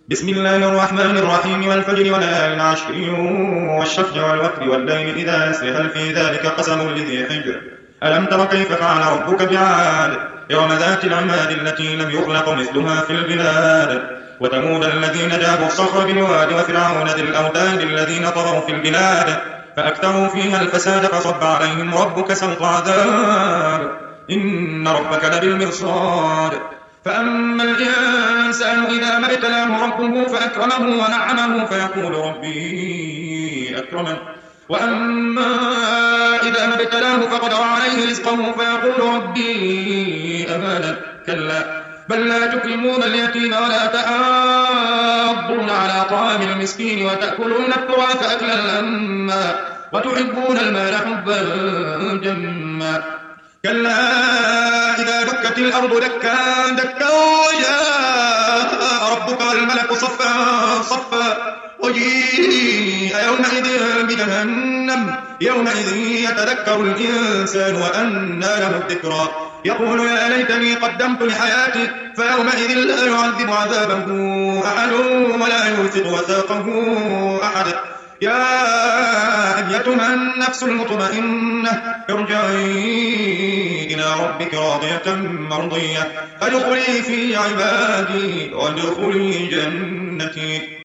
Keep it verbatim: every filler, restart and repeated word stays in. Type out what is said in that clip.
بسم الله الرحمن الرحيم والفجر وليال عشر والشفع والوتر والليل إذا يسر هل في ذلك قسم لذي حجر ألم تر كيف فعل ربك بعاد إرم ذات العماد التي لم يخلق مثلها في البلاد وثمود الذين جابوا الصخر بالواد وفرعون ذي الأوتاد الذين طغوا في البلاد فأكثروا فيها الفساد فصب عليهم ربك سوط عذاب إن ربك لبالمرصاد فأما الإنسان إذا ما ابتلاه ربه فأكرمه ونعمه فيقول ربي أكرمن وأما إذا ما ابتلاه فقدر عليه رزقه فيقول ربي أهانن كلا بل لا تكرمون اليتيم ولا تحاضون على طعام المسكين وتأكلون التراث أكلا لما وتحبون المال حبا جما كلا إذا دكت الأرض دكا دكا وجاء ربك والملك صفا صفا وجيء يومئذ بجهنم يومئذ يتذكر الإنسان وأنى له الذكرى يقول يا ليتني قدمت لحياتي فيومئذ لا يعذب عذابه أحد ولا يوثق وثاقه أحد يا أيتها النفس المطمئنة ارجعي إلى ربك راضية مرضية فادخلي في عبادي وادخلي جنتي.